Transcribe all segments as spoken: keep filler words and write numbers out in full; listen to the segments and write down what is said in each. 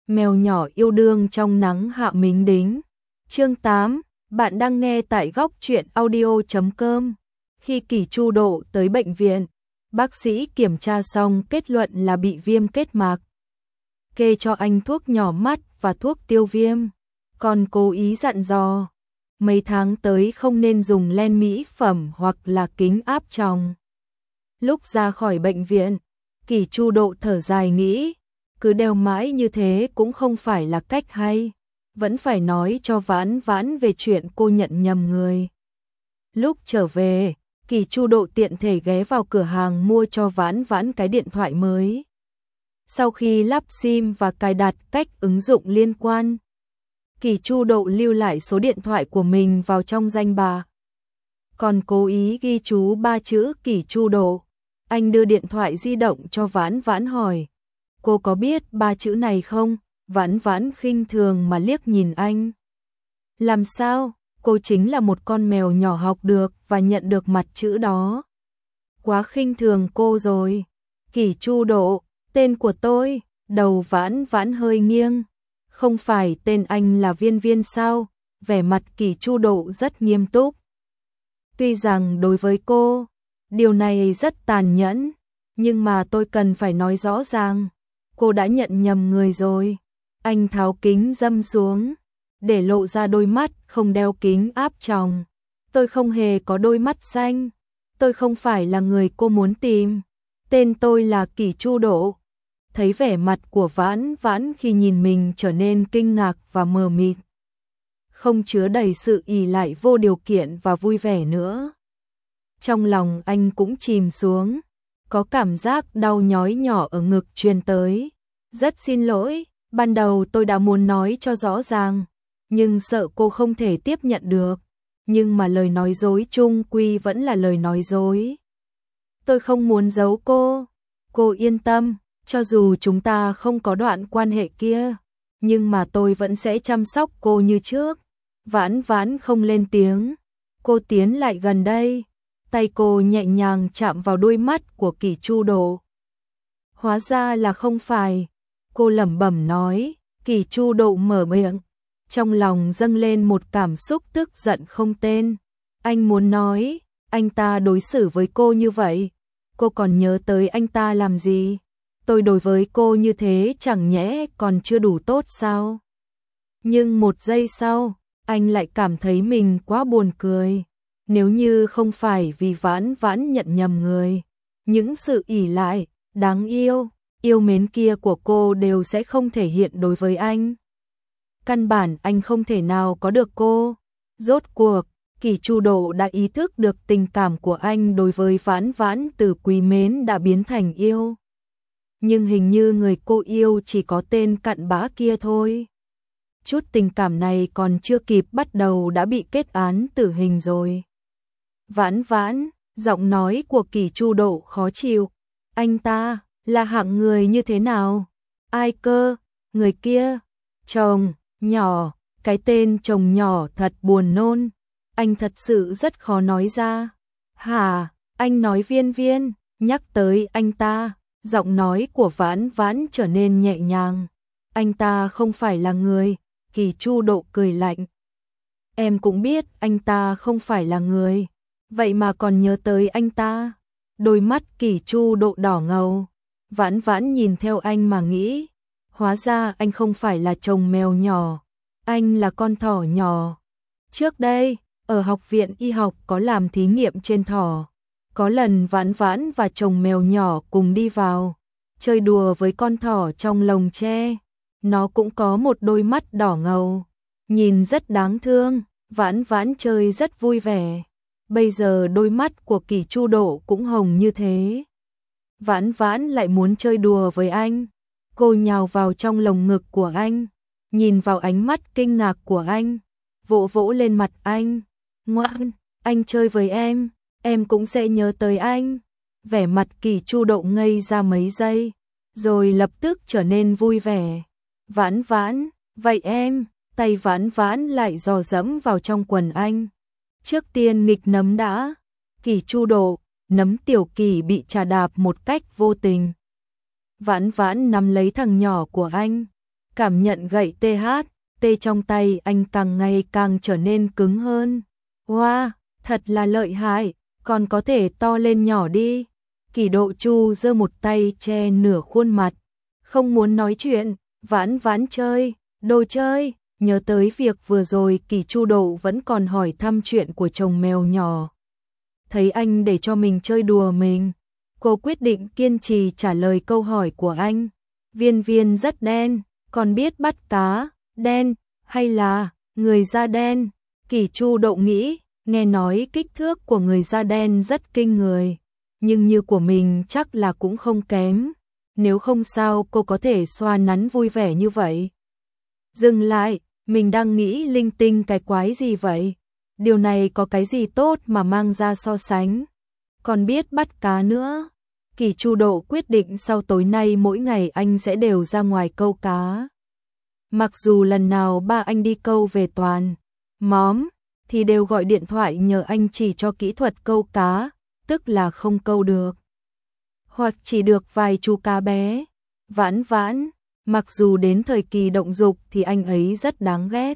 Mèo nhỏ yêu đương trong nắng hạ mính đính. Chương tám, bạn đang nghe tại góc truyện audio chấm com. Khi Kỷ Chu Độ tới bệnh viện, bác sĩ kiểm tra xong kết luận là bị viêm kết mạc. Kê cho anh thuốc nhỏ mắt và thuốc tiêu viêm, còn cố ý dặn dò, mấy tháng tới không nên dùng len mỹ phẩm hoặc là kính áp tròng. Lúc ra khỏi bệnh viện, Kỷ Chu Độ thở dài nghĩ, cứ đeo mãi như thế cũng không phải là cách hay, vẫn phải nói cho Vãn Vãn về chuyện cô nhận nhầm người. Lúc trở về, Kỷ Chu Độ tiện thể ghé vào cửa hàng mua cho Vãn Vãn cái điện thoại mới. Sau khi lắp sim và cài đặt cách ứng dụng liên quan, Kỷ Chu Độ lưu lại số điện thoại của mình vào trong danh bạ. Còn cố ý ghi chú ba chữ Kỷ Chu Độ. Anh đưa điện thoại di động cho Vãn Vãn hỏi, cô có biết ba chữ này không? Vãn Vãn khinh thường mà liếc nhìn anh. Làm sao? Cô chính là một con mèo nhỏ học được và nhận được mặt chữ đó. Quá khinh thường cô rồi. Kỷ Chu Độ, tên của tôi. Đầu Vãn Vãn hơi nghiêng. Không phải tên anh là Viên Viên sao? Vẻ mặt Kỷ Chu Độ rất nghiêm túc. Tuy rằng đối với cô, điều này rất tàn nhẫn, nhưng mà tôi cần phải nói rõ ràng, cô đã nhận nhầm người rồi. Anh tháo kính râm xuống, để lộ ra đôi mắt không đeo kính áp tròng. Tôi không hề có đôi mắt xanh, tôi không phải là người cô muốn tìm. Tên tôi là Kỷ Chu Độ. Thấy vẻ mặt của Vãn Vãn khi nhìn mình trở nên kinh ngạc và mờ mịt, không chứa đầy sự ỷ lại vô điều kiện và vui vẻ nữa. Trong lòng anh cũng chìm xuống, có cảm giác đau nhói nhỏ ở ngực truyền tới. Rất xin lỗi, ban đầu tôi đã muốn nói cho rõ ràng, nhưng sợ cô không thể tiếp nhận được. Nhưng mà lời nói dối chung quy vẫn là lời nói dối. Tôi không muốn giấu cô, cô yên tâm, cho dù chúng ta không có đoạn quan hệ kia, nhưng mà tôi vẫn sẽ chăm sóc cô như trước. Vãn Vãn không lên tiếng, cô tiến lại gần đây. Tay cô nhẹ nhàng chạm vào đôi mắt của Kỷ Chu Độ. Hóa ra là không phải, cô lẩm bẩm nói. Kỷ Chu Độ mở miệng, trong lòng dâng lên một cảm xúc tức giận không tên. Anh muốn nói, anh ta đối xử với cô như vậy, cô còn nhớ tới anh ta làm gì? Tôi đối với cô như thế chẳng nhẽ còn chưa đủ tốt sao? Nhưng một giây sau, anh lại cảm thấy mình quá buồn cười. Nếu như không phải vì Vãn Vãn nhận nhầm người, những sự ỷ lại, đáng yêu, yêu mến kia của cô đều sẽ không thể hiện đối với anh. Căn bản anh không thể nào có được cô. Rốt cuộc, Kỷ Chu Độ đã ý thức được tình cảm của anh đối với Vãn Vãn từ quý mến đã biến thành yêu. Nhưng hình như người cô yêu chỉ có tên cặn bã kia thôi. Chút tình cảm này còn chưa kịp bắt đầu đã bị kết án tử hình rồi. Vãn Vãn, giọng nói của Kỷ Chu Độ khó chịu. Anh ta, là hạng người như thế nào? Ai cơ? Người kia? Chồng, nhỏ, cái tên chồng nhỏ thật buồn nôn. Anh thật sự rất khó nói ra. Hả, anh nói Viên Viên, nhắc tới anh ta, giọng nói của Vãn Vãn trở nên nhẹ nhàng. Anh ta không phải là người. Kỷ Chu Độ cười lạnh. Em cũng biết anh ta không phải là người, vậy mà còn nhớ tới anh ta. Đôi mắt Kỷ Chu Độ đỏ ngầu. Vãn Vãn nhìn theo anh mà nghĩ, hóa ra anh không phải là chồng mèo nhỏ, anh là con thỏ nhỏ. Trước đây, ở học viện y học có làm thí nghiệm trên thỏ. Có lần Vãn Vãn và chồng mèo nhỏ cùng đi vào, chơi đùa với con thỏ trong lồng tre. Nó cũng có một đôi mắt đỏ ngầu, nhìn rất đáng thương. Vãn Vãn chơi rất vui vẻ. Bây giờ đôi mắt của Kỷ Chu Độ cũng hồng như thế. Vãn Vãn lại muốn chơi đùa với anh. Cô nhào vào trong lồng ngực của anh, nhìn vào ánh mắt kinh ngạc của anh, vỗ vỗ lên mặt anh. Ngoan, anh chơi với em, em cũng sẽ nhớ tới anh. Vẻ mặt Kỷ Chu Độ ngây ra mấy giây, rồi lập tức trở nên vui vẻ. Vãn Vãn, vậy em? Tay Vãn Vãn lại dò dẫm vào trong quần anh. Trước tiên nghịch nấm đã. Kỷ Chu Độ, nấm tiểu Kỷ bị trà đạp một cách vô tình. Vãn Vãn nắm lấy thằng nhỏ của anh, cảm nhận gậy tê hát, tê trong tay anh càng ngày càng trở nên cứng hơn. Wow, thật là lợi hại, còn có thể to lên nhỏ đi. Kỷ Độ Chu giơ một tay che nửa khuôn mặt, không muốn nói chuyện, vãn vãn chơi, đồ chơi, nhớ tới việc vừa rồi Kỷ Chu Độ vẫn còn hỏi thăm chuyện của chồng mèo nhỏ. Thấy anh để cho mình chơi đùa mình, cô quyết định kiên trì trả lời câu hỏi của anh. Viên Viên rất đen, còn biết bắt cá, đen, hay là người da đen? Kỷ Chu Độ nghĩ, nghe nói kích thước của người da đen rất kinh người, nhưng như của mình chắc là cũng không kém, nếu không sao cô có thể xoa nắn vui vẻ như vậy. Dừng lại, mình đang nghĩ linh tinh cái quái gì vậy? Điều này có cái gì tốt mà mang ra so sánh? Còn biết bắt cá nữa. Kỷ Chu Độ quyết định sau tối nay mỗi ngày anh sẽ đều ra ngoài câu cá. Mặc dù lần nào ba anh đi câu về toàn móm, thì đều gọi điện thoại nhờ anh chỉ cho kỹ thuật câu cá, tức là không câu được. Hoặc chỉ được vài chú cá bé. Vãn vãn, mặc dù đến thời kỳ động dục thì anh ấy rất đáng ghét.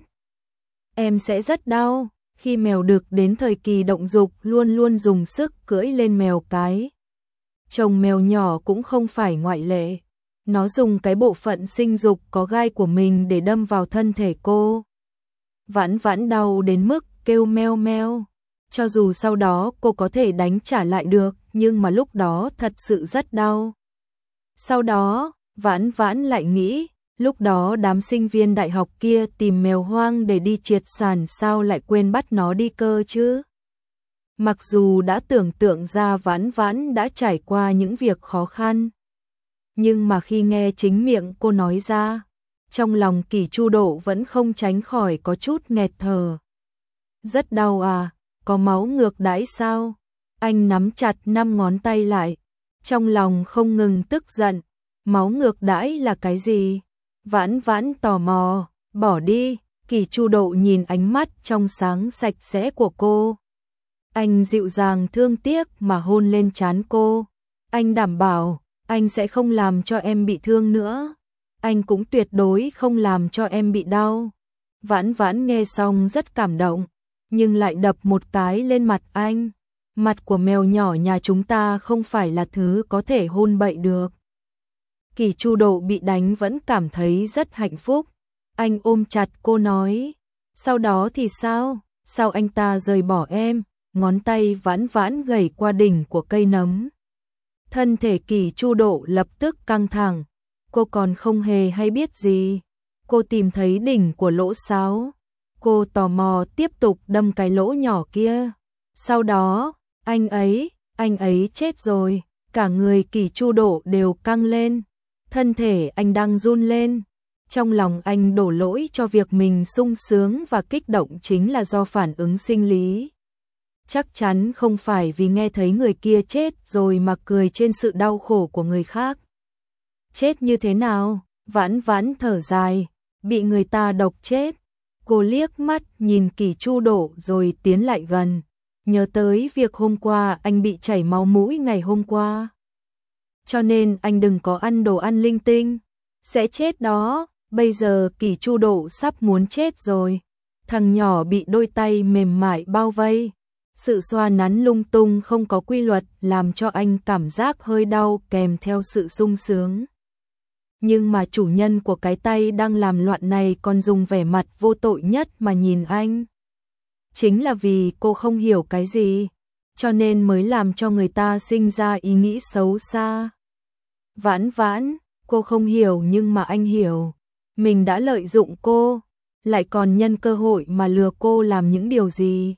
Em sẽ rất đau, khi mèo đực đến thời kỳ động dục luôn luôn dùng sức cưỡi lên mèo cái. Chồng mèo nhỏ cũng không phải ngoại lệ. Nó dùng cái bộ phận sinh dục có gai của mình để đâm vào thân thể cô. Vãn vãn đau đến mức kêu meo meo. Cho dù sau đó cô có thể đánh trả lại được, nhưng mà lúc đó thật sự rất đau. Sau đó, vãn vãn lại nghĩ, lúc đó đám sinh viên đại học kia tìm mèo hoang để đi triệt sản sao lại quên bắt nó đi cơ chứ. Mặc dù đã tưởng tượng ra vãn vãn đã trải qua những việc khó khăn, nhưng mà khi nghe chính miệng cô nói ra, trong lòng Kỷ Chu Độ vẫn không tránh khỏi có chút nghẹt thở. Rất đau à, có máu ngược đãi sao? Anh nắm chặt năm ngón tay lại, trong lòng không ngừng tức giận. Máu ngược đãi là cái gì? Vãn vãn tò mò, bỏ đi. Kỷ Chu Độ nhìn ánh mắt trong sáng sạch sẽ của cô. Anh dịu dàng thương tiếc mà hôn lên trán cô. Anh đảm bảo, anh sẽ không làm cho em bị thương nữa. Anh cũng tuyệt đối không làm cho em bị đau. Vãn vãn nghe xong rất cảm động, nhưng lại đập một cái lên mặt anh. Mặt của mèo nhỏ nhà chúng ta không phải là thứ có thể hôn bậy được. Kỷ Chu Độ bị đánh vẫn cảm thấy rất hạnh phúc. Anh ôm chặt cô nói, sau đó thì sao? Sao anh ta rời bỏ em? Ngón tay vãn vãn gẩy qua đỉnh của cây nấm. Thân thể Kỷ Chu Độ lập tức căng thẳng. Cô còn không hề hay biết gì. Cô tìm thấy đỉnh của lỗ sáo. Cô tò mò tiếp tục đâm cái lỗ nhỏ kia. Sau đó, anh ấy, anh ấy chết rồi. Cả người Kỷ Chu Độ đều căng lên. Thân thể anh đang run lên. Trong lòng anh đổ lỗi cho việc mình sung sướng và kích động chính là do phản ứng sinh lý. Chắc chắn không phải vì nghe thấy người kia chết rồi mà cười trên sự đau khổ của người khác. Chết như thế nào? Vãn vãn thở dài, bị người ta độc chết. Cô liếc mắt nhìn Kỷ Chu Độ rồi tiến lại gần, nhớ tới việc hôm qua anh bị chảy máu mũi ngày hôm qua. Cho nên anh đừng có ăn đồ ăn linh tinh, sẽ chết đó. Bây giờ Kỷ Chu Độ sắp muốn chết rồi. Thằng nhỏ bị đôi tay mềm mại bao vây. Sự xoa nắn lung tung không có quy luật làm cho anh cảm giác hơi đau kèm theo sự sung sướng. Nhưng mà chủ nhân của cái tay đang làm loạn này còn dùng vẻ mặt vô tội nhất mà nhìn anh. Chính là vì cô không hiểu cái gì, cho nên mới làm cho người ta sinh ra ý nghĩ xấu xa. Vãn vãn, cô không hiểu nhưng mà anh hiểu. Mình đã lợi dụng cô, lại còn nhân cơ hội mà lừa cô làm những điều gì.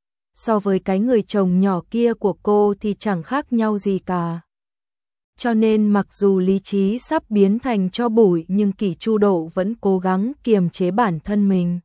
So với cái người chồng nhỏ kia của cô thì chẳng khác nhau gì cả. Cho nên mặc dù lý trí sắp biến thành tro bụi nhưng Kỷ Chu Độ vẫn cố gắng kiềm chế bản thân mình.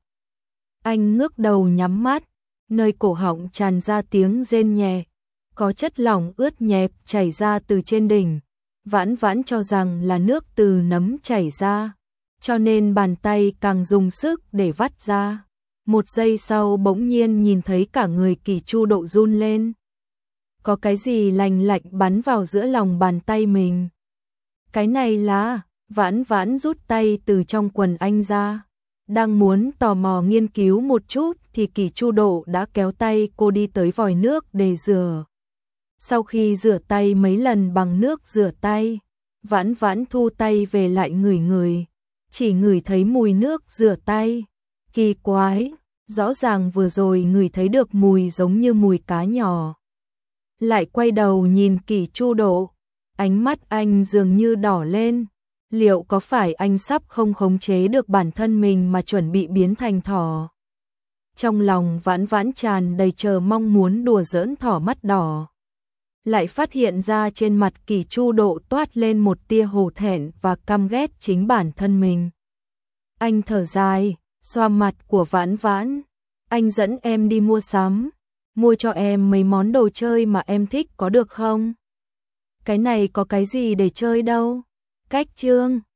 Anh ngước đầu nhắm mắt, nơi cổ họng tràn ra tiếng rên nhẹ, có chất lỏng ướt nhẹp chảy ra từ trên đỉnh. Vãn vãn cho rằng là nước từ nấm chảy ra, cho nên bàn tay càng dùng sức để vắt ra. Một giây sau bỗng nhiên nhìn thấy cả người Kỷ Chu Độ run lên. Có cái gì lành lạnh bắn vào giữa lòng bàn tay mình. Cái này là, Vãn Vãn rút tay từ trong quần anh ra, đang muốn tò mò nghiên cứu một chút thì Kỳ Chu Độ đã kéo tay cô đi tới vòi nước để rửa. Sau khi rửa tay mấy lần bằng nước rửa tay, Vãn Vãn thu tay về lại ngửi ngửi, chỉ ngửi thấy mùi nước rửa tay. Kỳ quái, rõ ràng vừa rồi ngửi thấy được mùi giống như mùi cá nhỏ. Lại quay đầu nhìn Kỳ Chu Độ, ánh mắt anh dường như đỏ lên. Liệu có phải anh sắp không khống chế được bản thân mình mà chuẩn bị biến thành thỏ? Trong lòng Vãn Vãn tràn đầy chờ mong muốn đùa giỡn thỏ mắt đỏ. Lại phát hiện ra trên mặt Kỳ Chu Độ toát lên một tia hổ thẹn và căm ghét chính bản thân mình. Anh thở dài, xoa mặt của Vãn Vãn. Anh dẫn em đi mua sắm, mua cho em mấy món đồ chơi mà em thích có được không? Cái này có cái gì để chơi đâu? Cách chương